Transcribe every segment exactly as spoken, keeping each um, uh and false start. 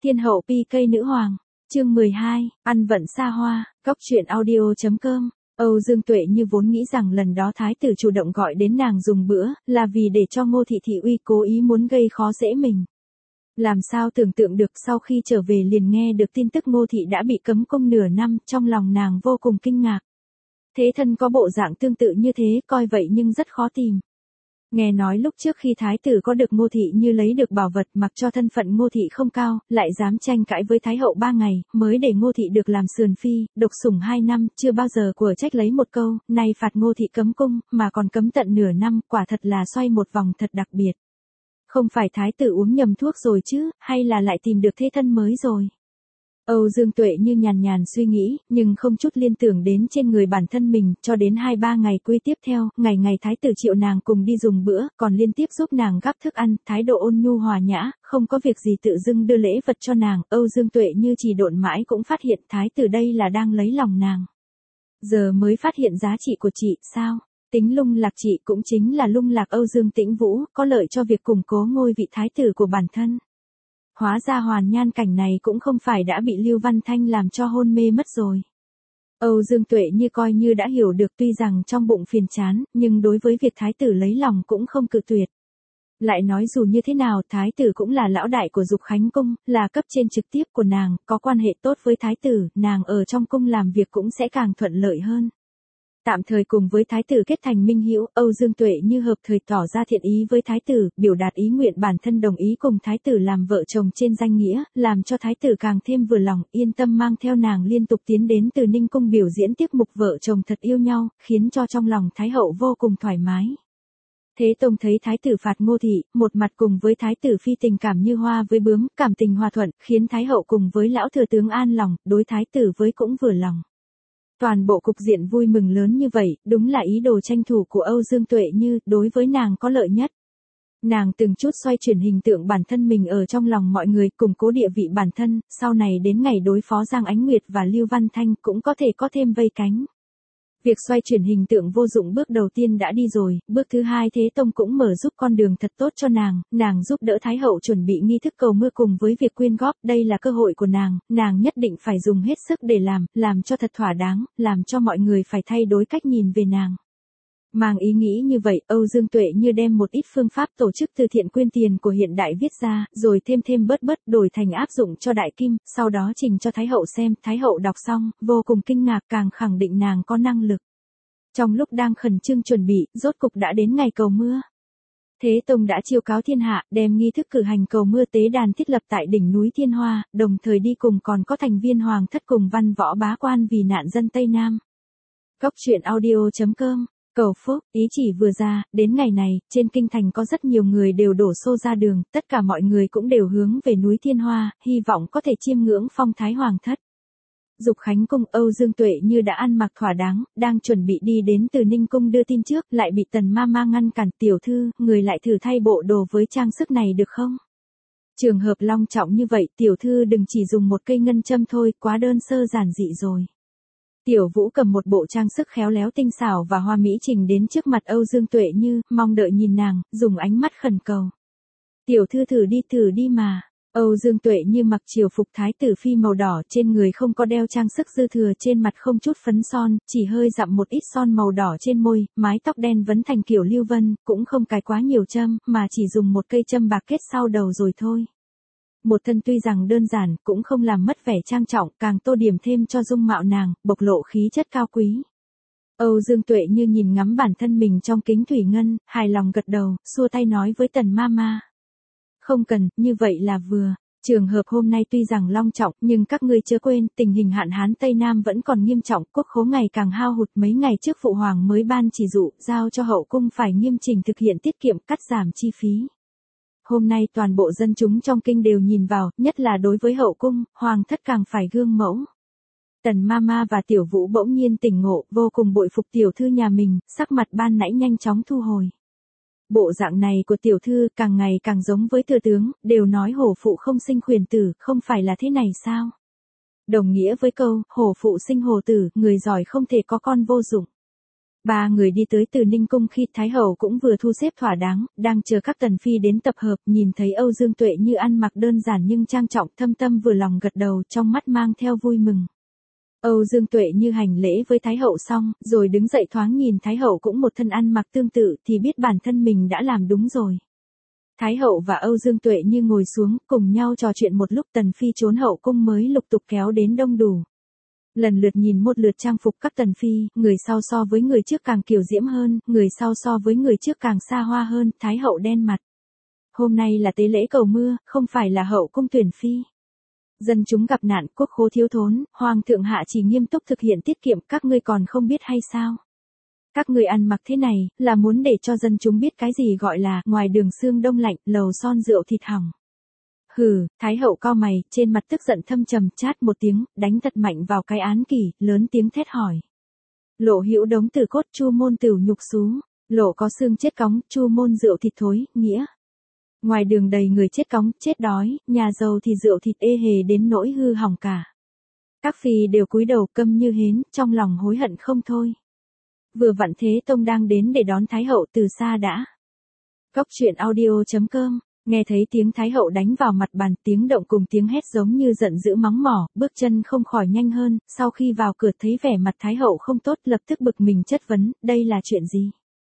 Thiên hậu pi cây nữ hoàng, chương mười hai, ăn vận xa hoa, cóc truyện audio.com. Âu Dương Tuệ như vốn nghĩ rằng lần đó thái tử chủ động gọi đến nàng dùng bữa, là vì để cho Ngô Thị Thị Uy cố ý muốn gây khó dễ mình. Làm sao tưởng tượng được sau khi trở về liền nghe được tin tức Ngô Thị đã bị cấm cung nửa năm, trong lòng nàng vô cùng kinh ngạc. Thế thân có bộ dạng tương tự như thế, coi vậy nhưng rất khó tìm. Nghe nói lúc trước khi thái tử có được Ngô Thị Như lấy được bảo vật, mặc cho thân phận Ngô Thị không cao, lại dám tranh cãi với thái hậu ba ngày, mới để Ngô Thị được làm sườn phi, độc sủng hai năm, chưa bao giờ của trách lấy một câu, nay phạt Ngô Thị cấm cung, mà còn cấm tận nửa năm, quả thật là xoay một vòng thật đặc biệt. Không phải thái tử uống nhầm thuốc rồi chứ, hay là lại tìm được thế thân mới rồi? Âu Dương Tuệ như nhàn nhàn suy nghĩ, nhưng không chút liên tưởng đến trên người bản thân mình, cho đến hai ba ngày cuối tiếp theo, ngày ngày thái tử triệu nàng cùng đi dùng bữa, còn liên tiếp giúp nàng gắp thức ăn, thái độ ôn nhu hòa nhã, không có việc gì tự dưng đưa lễ vật cho nàng, Âu Dương Tuệ như chỉ độn mãi cũng phát hiện thái tử đây là đang lấy lòng nàng. Giờ mới phát hiện giá trị của chị, sao? Tính lung lạc chị cũng chính là lung lạc Âu Dương Tĩnh Vũ, có lợi cho việc củng cố ngôi vị thái tử của bản thân. Hóa ra Hoàn Nhan cảnh này cũng không phải đã bị Lưu Văn Thanh làm cho hôn mê mất rồi. Âu Dương Tuệ như coi như đã hiểu được, tuy rằng trong bụng phiền chán, nhưng đối với việc thái tử lấy lòng cũng không cự tuyệt. Lại nói dù như thế nào, thái tử cũng là lão đại của Dục Khánh Cung, là cấp trên trực tiếp của nàng, có quan hệ tốt với thái tử, nàng ở trong cung làm việc cũng sẽ càng thuận lợi hơn. Tạm thời cùng với thái tử kết thành minh hữu, Âu Dương Tuệ như hợp thời tỏ ra thiện ý với thái tử, biểu đạt ý nguyện bản thân đồng ý cùng thái tử làm vợ chồng trên danh nghĩa, làm cho thái tử càng thêm vừa lòng, yên tâm mang theo nàng liên tục tiến đến Từ Ninh cung biểu diễn tiết mục vợ chồng thật yêu nhau, khiến cho trong lòng thái hậu vô cùng thoải mái. Thế Tông thấy thái tử phạt Ngô Thị, một mặt cùng với thái tử phi tình cảm như hoa với bướm, cảm tình hòa thuận, khiến thái hậu cùng với lão thừa tướng an lòng, đối thái tử với cũng vừa lòng. Toàn bộ cục diện vui mừng lớn như vậy, đúng là ý đồ tranh thủ của Âu Dương Tuệ như, đối với nàng có lợi nhất. Nàng từng chút xoay chuyển hình tượng bản thân mình ở trong lòng mọi người, củng cố địa vị bản thân, sau này đến ngày đối phó Giang Ánh Nguyệt và Lưu Văn Thanh cũng có thể có thêm vây cánh. Việc xoay chuyển hình tượng vô dụng bước đầu tiên đã đi rồi, bước thứ hai Thế Tông cũng mở giúp con đường thật tốt cho nàng, nàng giúp đỡ Thái hậu chuẩn bị nghi thức cầu mưa cùng với việc quyên góp, đây là cơ hội của nàng, nàng nhất định phải dùng hết sức để làm, làm cho thật thỏa đáng, làm cho mọi người phải thay đổi cách nhìn về nàng. Mang ý nghĩ như vậy, Âu Dương Tuệ như đem một ít phương pháp tổ chức từ thiện quyên tiền của hiện đại viết ra, rồi thêm thêm bớt bớt đổi thành áp dụng cho Đại Kim, sau đó trình cho Thái hậu xem, Thái hậu đọc xong, vô cùng kinh ngạc, càng khẳng định nàng có năng lực. Trong lúc đang khẩn trương chuẩn bị, rốt cục đã đến ngày cầu mưa. Thế Tông đã chiêu cáo thiên hạ, đem nghi thức cử hành cầu mưa tế đàn thiết lập tại đỉnh núi Thiên Hoa, đồng thời đi cùng còn có thành viên hoàng thất cùng văn võ bá quan vì nạn dân Tây Nam. Cóc truyện audio.com. Cầu phúc, ý chỉ vừa ra, đến ngày này, trên kinh thành có rất nhiều người đều đổ xô ra đường, tất cả mọi người cũng đều hướng về núi Thiên Hoa, hy vọng có thể chiêm ngưỡng phong thái hoàng thất. Dục Khánh Cung, Âu Dương Tuệ như đã ăn mặc thỏa đáng, đang chuẩn bị đi đến Từ Ninh Cung đưa tin trước, lại bị Tần Ma Ma ngăn cản, tiểu thư, người lại thử thay bộ đồ với trang sức này được không? Trường hợp long trọng như vậy, tiểu thư đừng chỉ dùng một cây ngân châm thôi, quá đơn sơ giản dị rồi. Tiểu Vũ cầm một bộ trang sức khéo léo tinh xảo và hoa mỹ trình đến trước mặt Âu Dương Tuệ như, mong đợi nhìn nàng, dùng ánh mắt khẩn cầu. Tiểu thư thử đi thử đi mà. Âu Dương Tuệ như mặc triều phục thái tử phi màu đỏ, trên người không có đeo trang sức dư thừa, trên mặt không chút phấn son, chỉ hơi dặm một ít son màu đỏ trên môi, mái tóc đen vấn thành kiểu lưu vân, cũng không cài quá nhiều châm, mà chỉ dùng một cây châm bạc kết sau đầu rồi thôi. Một thân tuy rằng đơn giản, cũng không làm mất vẻ trang trọng, càng tô điểm thêm cho dung mạo nàng, bộc lộ khí chất cao quý. Âu Dương Tuệ như nhìn ngắm bản thân mình trong kính thủy ngân, hài lòng gật đầu, xua tay nói với Tần Ma Ma. Không cần, như vậy là vừa. Trường hợp hôm nay tuy rằng long trọng, nhưng các ngươi chớ quên, tình hình hạn hán Tây Nam vẫn còn nghiêm trọng, quốc khố ngày càng hao hụt, mấy ngày trước phụ hoàng mới ban chỉ dụ, giao cho hậu cung phải nghiêm chỉnh thực hiện tiết kiệm, cắt giảm chi phí. Hôm nay toàn bộ dân chúng trong kinh đều nhìn vào, nhất là đối với hậu cung, hoàng thất càng phải gương mẫu. Tần Ma Ma và Tiểu Vũ bỗng nhiên tỉnh ngộ, vô cùng bội phục tiểu thư nhà mình, sắc mặt ban nãy nhanh chóng thu hồi. Bộ dạng này của tiểu thư càng ngày càng giống với thừa tướng, đều nói hổ phụ không sinh khuyển tử, không phải là thế này sao? Đồng nghĩa với câu, hổ phụ sinh hổ tử, người giỏi không thể có con vô dụng. Ba người đi tới Từ Ninh cung khi Thái hậu cũng vừa thu xếp thỏa đáng, đang chờ các tần phi đến tập hợp, nhìn thấy Âu Dương Tuệ Như ăn mặc đơn giản nhưng trang trọng, thâm tâm vừa lòng gật đầu, trong mắt mang theo vui mừng. Âu Dương Tuệ Như hành lễ với Thái hậu xong, rồi đứng dậy thoáng nhìn Thái hậu cũng một thân ăn mặc tương tự thì biết bản thân mình đã làm đúng rồi. Thái hậu và Âu Dương Tuệ Như ngồi xuống, cùng nhau trò chuyện một lúc, tần phi trốn hậu cung mới lục tục kéo đến đông đủ. Lần lượt nhìn một lượt trang phục các tần phi, người sau so với người trước càng kiều diễm hơn, người sau so với người trước càng xa hoa hơn, Thái hậu đen mặt. Hôm nay là tế lễ cầu mưa, không phải là hậu cung tuyển phi. Dân chúng gặp nạn, quốc khố thiếu thốn, hoàng thượng hạ chỉ nghiêm túc thực hiện tiết kiệm, các ngươi còn không biết hay sao? Các ngươi ăn mặc thế này, là muốn để cho dân chúng biết cái gì gọi là ngoài đường xương đông lạnh, lầu son rượu thịt hỏng. Hừ, Thái hậu cau mày, trên mặt tức giận thâm trầm, chát một tiếng, đánh thật mạnh vào cái án kỷ, lớn tiếng thét hỏi. Lộ hữu đống tử cốt, chu môn tửu nhục xú, lộ có xương chết cóng, chu môn rượu thịt thối, nghĩa. Ngoài đường đầy người chết cóng, chết đói, nhà giàu thì rượu thịt ê hề đến nỗi hư hỏng cả. Các phi đều cúi đầu câm như hến, trong lòng hối hận không thôi. Vừa vặn Thế Tông đang đến để đón Thái hậu từ xa đã. Cốc truyện audio chấm com, nghe thấy tiếng Thái hậu đánh vào mặt bàn, tiếng động cùng tiếng hét giống như giận dữ mắng mỏ, bước chân không khỏi nhanh hơn, sau khi vào cửa thấy vẻ mặt Thái hậu không tốt lập tức bực mình chất vấn, đây là chuyện gì?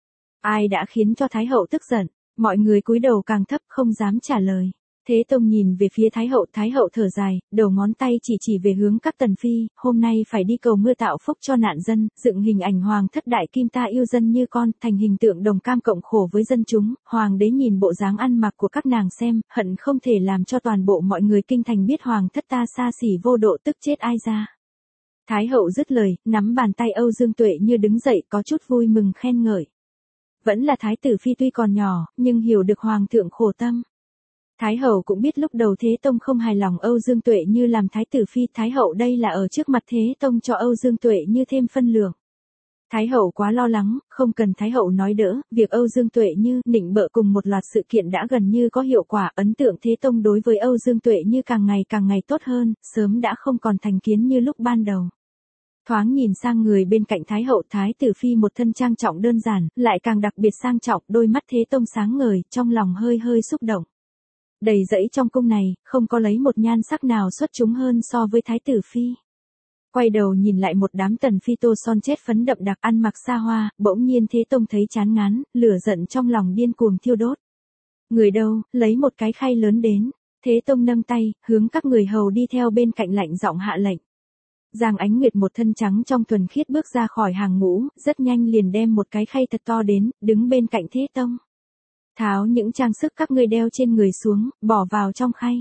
Ai đã khiến cho Thái hậu tức giận? Mọi người cúi đầu càng thấp không dám trả lời. Thế Tông nhìn về phía Thái hậu, Thái hậu thở dài, đầu ngón tay chỉ chỉ về hướng các tần phi, hôm nay phải đi cầu mưa tạo phúc cho nạn dân, dựng hình ảnh hoàng thất đại kim ta yêu dân như con, thành hình tượng đồng cam cộng khổ với dân chúng, hoàng đế nhìn bộ dáng ăn mặc của các nàng xem, hận không thể làm cho toàn bộ mọi người kinh thành biết hoàng thất ta xa xỉ vô độ tức chết ai ra. Thái hậu dứt lời, nắm bàn tay Âu Dương Tuệ Như đứng dậy có chút vui mừng khen ngợi. Vẫn là thái tử phi tuy còn nhỏ, nhưng hiểu được hoàng thượng khổ tâm. Thái hậu cũng biết lúc đầu Thế Tông không hài lòng Âu Dương Tuệ Như làm thái tử phi, Thái hậu đây là ở trước mặt Thế Tông cho Âu Dương Tuệ Như thêm phân lượng. Thái hậu quá lo lắng, không cần Thái hậu nói đỡ, việc Âu Dương Tuệ Như nịnh bợ cùng một loạt sự kiện đã gần như có hiệu quả, ấn tượng Thế Tông đối với Âu Dương Tuệ Như càng ngày càng ngày tốt hơn, sớm đã không còn thành kiến như lúc ban đầu. Thoáng nhìn sang người bên cạnh Thái hậu, thái tử phi một thân trang trọng đơn giản, lại càng đặc biệt sang trọng, đôi mắt Thế Tông sáng ngời, trong lòng hơi hơi xúc động. Đầy dẫy trong cung này, không có lấy một nhan sắc nào xuất chúng hơn so với thái tử phi. Quay đầu nhìn lại một đám tần phi tô son chết phấn đậm đặc ăn mặc xa hoa, bỗng nhiên Thế Tông thấy chán ngán, lửa giận trong lòng điên cuồng thiêu đốt. Người đâu, lấy một cái khay lớn đến. Thế Tông nâng tay, hướng các người hầu đi theo bên cạnh lạnh giọng hạ lệnh. Giang Ánh Nguyệt một thân trắng trong thuần khiết bước ra khỏi hàng ngũ, rất nhanh liền đem một cái khay thật to đến, đứng bên cạnh Thế Tông. Tháo những trang sức các ngươi đeo trên người xuống, bỏ vào trong khay.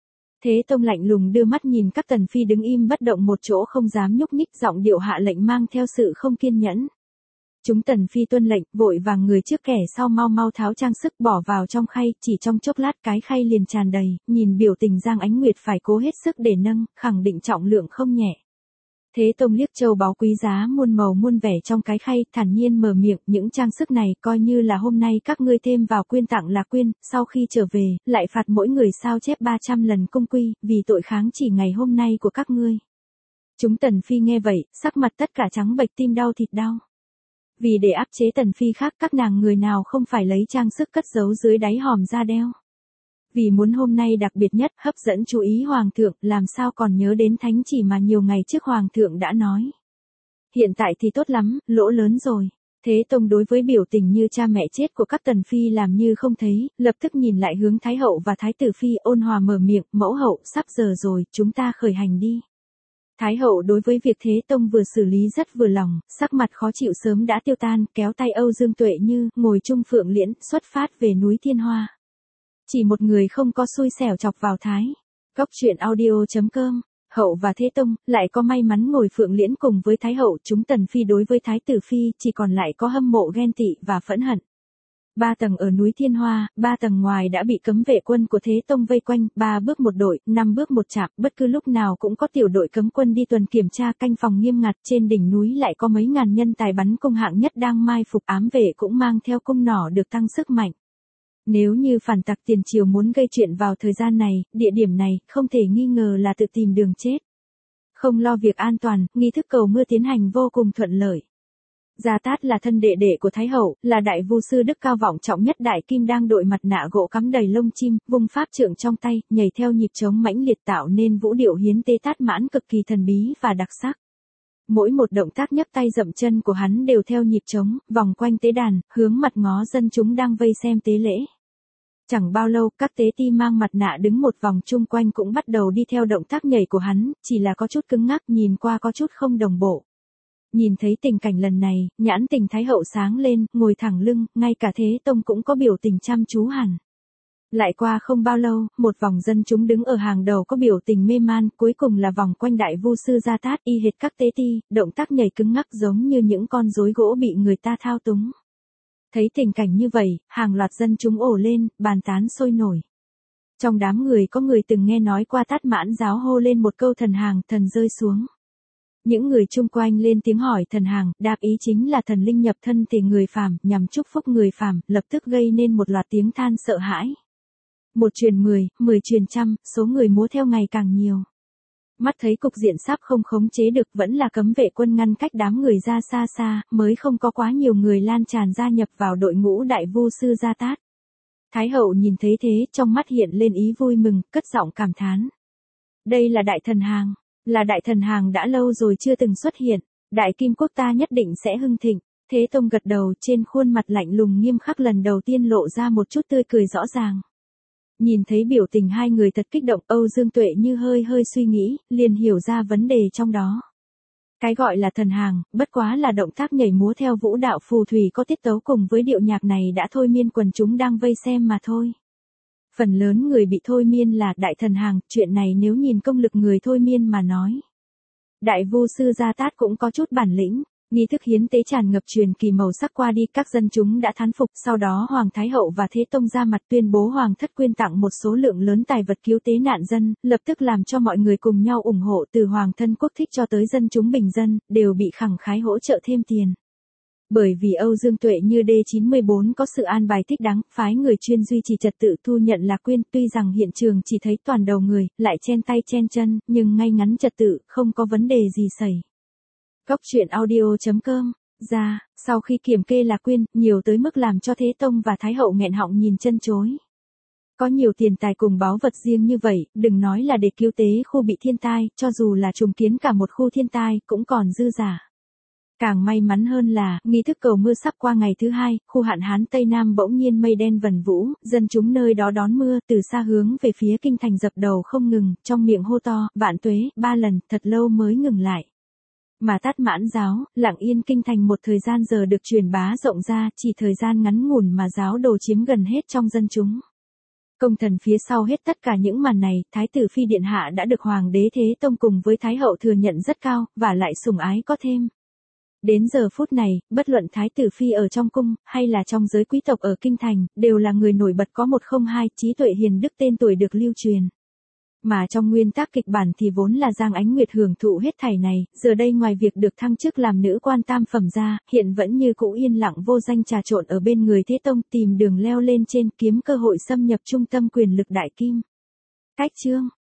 Thế Tông lạnh lùng đưa mắt nhìn các tần phi đứng im bất động một chỗ không dám nhúc nhích, giọng điệu hạ lệnh mang theo sự không kiên nhẫn. Chúng tần phi tuân lệnh, vội vàng người trước kẻ sau mau mau tháo trang sức bỏ vào trong khay, chỉ trong chốc lát cái khay liền tràn đầy, nhìn biểu tình Giang Ánh Nguyệt phải cố hết sức để nâng, khẳng định trọng lượng không nhẹ. Thế Tông liếc châu báu quý giá muôn màu muôn vẻ trong cái khay, thản nhiên mở miệng, những trang sức này coi như là hôm nay các ngươi thêm vào quyên tặng là quyên, sau khi trở về, lại phạt mỗi người sao chép ba trăm lần cung quy, vì tội kháng chỉ ngày hôm nay của các ngươi. Chúng tần phi nghe vậy, sắc mặt tất cả trắng bệch, tim đau thịt đau. Vì để áp chế tần phi khác, các nàng người nào không phải lấy trang sức cất giấu dưới đáy hòm ra đeo. Vì muốn hôm nay đặc biệt nhất, hấp dẫn chú ý hoàng thượng, làm sao còn nhớ đến thánh chỉ mà nhiều ngày trước hoàng thượng đã nói. Hiện tại thì tốt lắm, lỗ lớn rồi. Thế Tông đối với biểu tình như cha mẹ chết của các tần phi làm như không thấy, lập tức nhìn lại hướng Thái hậu và Thái tử phi, ôn hòa mở miệng, mẫu hậu, sắp giờ rồi, chúng ta khởi hành đi. Thái hậu đối với việc Thế Tông vừa xử lý rất vừa lòng, sắc mặt khó chịu sớm đã tiêu tan, kéo tay Âu Dương Tuệ Như, ngồi chung phượng liễn, xuất phát về núi Thiên Hoa. Chỉ một người không có xui xẻo chọc vào Thái. Cốc truyện audio chấm com, hậu và Thế Tông, lại có may mắn ngồi phượng liễn cùng với Thái hậu, chúng tần phi đối với Thái tử phi, chỉ còn lại có hâm mộ ghen tị và phẫn hận. Ba tầng ở núi Thiên Hoa, ba tầng ngoài đã bị cấm vệ quân của Thế Tông vây quanh, ba bước một đội, năm bước một chạm, bất cứ lúc nào cũng có tiểu đội cấm quân đi tuần kiểm tra canh phòng nghiêm ngặt, trên đỉnh núi lại có mấy ngàn nhân tài bắn cung hạng nhất đang mai phục, ám vệ cũng mang theo cung nỏ được tăng sức mạnh. Nếu như phản tặc tiền triều muốn gây chuyện vào thời gian này, địa điểm này, không thể nghi ngờ là tự tìm đường chết. Không lo việc an toàn, nghi thức cầu mưa tiến hành vô cùng thuận lợi. Gia Tát là thân đệ đệ của Thái hậu, là đại vu sư đức cao vọng trọng nhất đại kim đang đội mặt nạ gỗ cắm đầy lông chim, vung pháp trượng trong tay, nhảy theo nhịp trống mãnh liệt tạo nên vũ điệu hiến tế Tát Mãn cực kỳ thần bí và đặc sắc. Mỗi một động tác nhấc tay dậm chân của hắn đều theo nhịp trống, vòng quanh tế đàn, hướng mặt ngó dân chúng đang vây xem tế lễ. Chẳng bao lâu, các tế ti mang mặt nạ đứng một vòng chung quanh cũng bắt đầu đi theo động tác nhảy của hắn, chỉ là có chút cứng ngắc, nhìn qua có chút không đồng bộ. Nhìn thấy tình cảnh lần này, nhãn tình Thái hậu sáng lên, ngồi thẳng lưng, ngay cả Thế Tông cũng có biểu tình chăm chú hẳn. Lại qua không bao lâu, một vòng dân chúng đứng ở hàng đầu có biểu tình mê man, cuối cùng là vòng quanh đại vu sư Gia Tát y hệt các tế ti, động tác nhảy cứng ngắc giống như những con rối gỗ bị người ta thao túng. Thấy tình cảnh như vậy, hàng loạt dân chúng ồ lên, bàn tán sôi nổi. Trong đám người có người từng nghe nói qua Tát Mãn giáo hô lên một câu thần hàng, thần rơi xuống. Những người chung quanh lên tiếng hỏi thần hàng, đáp ý chính là thần linh nhập thân thể người phàm, nhằm chúc phúc người phàm, lập tức gây nên một loạt tiếng than sợ hãi. Một truyền mười, mười truyền trăm, số người múa theo ngày càng nhiều. Mắt thấy cục diện sắp không khống chế được, vẫn là cấm vệ quân ngăn cách đám người ra xa xa, mới không có quá nhiều người lan tràn gia nhập vào đội ngũ đại vu sư Gia Tát. Thái hậu nhìn thấy thế, trong mắt hiện lên ý vui mừng, cất giọng cảm thán. Đây là đại thần hàng, là đại thần hàng đã lâu rồi chưa từng xuất hiện, đại kim quốc ta nhất định sẽ hưng thịnh. Thế Tông gật đầu, trên khuôn mặt lạnh lùng nghiêm khắc lần đầu tiên lộ ra một chút tươi cười rõ ràng. Nhìn thấy biểu tình hai người thật kích động, Âu Dương Tuệ như hơi hơi suy nghĩ, liền hiểu ra vấn đề trong đó. Cái gọi là thần hàng, bất quá là động tác nhảy múa theo vũ đạo phù thủy có tiết tấu cùng với điệu nhạc này đã thôi miên quần chúng đang vây xem mà thôi. Phần lớn người bị thôi miên là đại thần hàng, chuyện này nếu nhìn công lực người thôi miên mà nói. Đại vu sư Gia Tát cũng có chút bản lĩnh. Nghi thức hiến tế tràn ngập truyền kỳ màu sắc qua đi, các dân chúng đã thán phục, sau đó Hoàng Thái hậu và Thế Tông ra mặt tuyên bố Hoàng thất quyên tặng một số lượng lớn tài vật cứu tế nạn dân, lập tức làm cho mọi người cùng nhau ủng hộ, từ Hoàng thân quốc thích cho tới dân chúng bình dân, đều bị khẳng khái hỗ trợ thêm tiền. Bởi vì Âu Dương Tuệ như D chín mươi bốn có sự an bài thích đáng, phái người chuyên duy trì trật tự thu nhận là quyên, tuy rằng hiện trường chỉ thấy toàn đầu người, lại chen tay chen chân, nhưng ngay ngắn trật tự, không có vấn đề gì xảy. Góc truyện audio chấm com, ra, sau khi kiểm kê là quyên, nhiều tới mức làm cho Thế Tông và Thái hậu nghẹn họng nhìn chân chối. Có nhiều tiền tài cùng báu vật riêng như vậy, đừng nói là để cứu tế khu bị thiên tai, cho dù là trùng kiến cả một khu thiên tai, cũng còn dư giả. Càng may mắn hơn là, nghi thức cầu mưa sắp qua ngày thứ hai, khu hạn hán Tây Nam bỗng nhiên mây đen vần vũ, dân chúng nơi đó đón mưa, từ xa hướng về phía kinh thành dập đầu không ngừng, trong miệng hô to, vạn tuế, ba lần, thật lâu mới ngừng lại. Mà Tát Mãn giáo, lặng yên kinh thành một thời gian giờ được truyền bá rộng ra, chỉ thời gian ngắn ngủn mà giáo đồ chiếm gần hết trong dân chúng. Công thần phía sau hết tất cả những màn này, Thái tử Phi Điện Hạ đã được Hoàng đế Thế Tông cùng với Thái hậu thừa nhận rất cao, và lại sủng ái có thêm. Đến giờ phút này, bất luận Thái tử Phi ở trong cung, hay là trong giới quý tộc ở kinh thành, đều là người nổi bật có một không hai, trí tuệ hiền đức tên tuổi được lưu truyền. Mà trong nguyên tắc kịch bản thì vốn là Giang Ánh Nguyệt hưởng thụ hết thảy này, giờ đây ngoài việc được thăng chức làm nữ quan tam phẩm ra, hiện vẫn như cũ yên lặng vô danh trà trộn ở bên người Thế Tông, tìm đường leo lên trên, kiếm cơ hội xâm nhập trung tâm quyền lực đại kim. Cách chương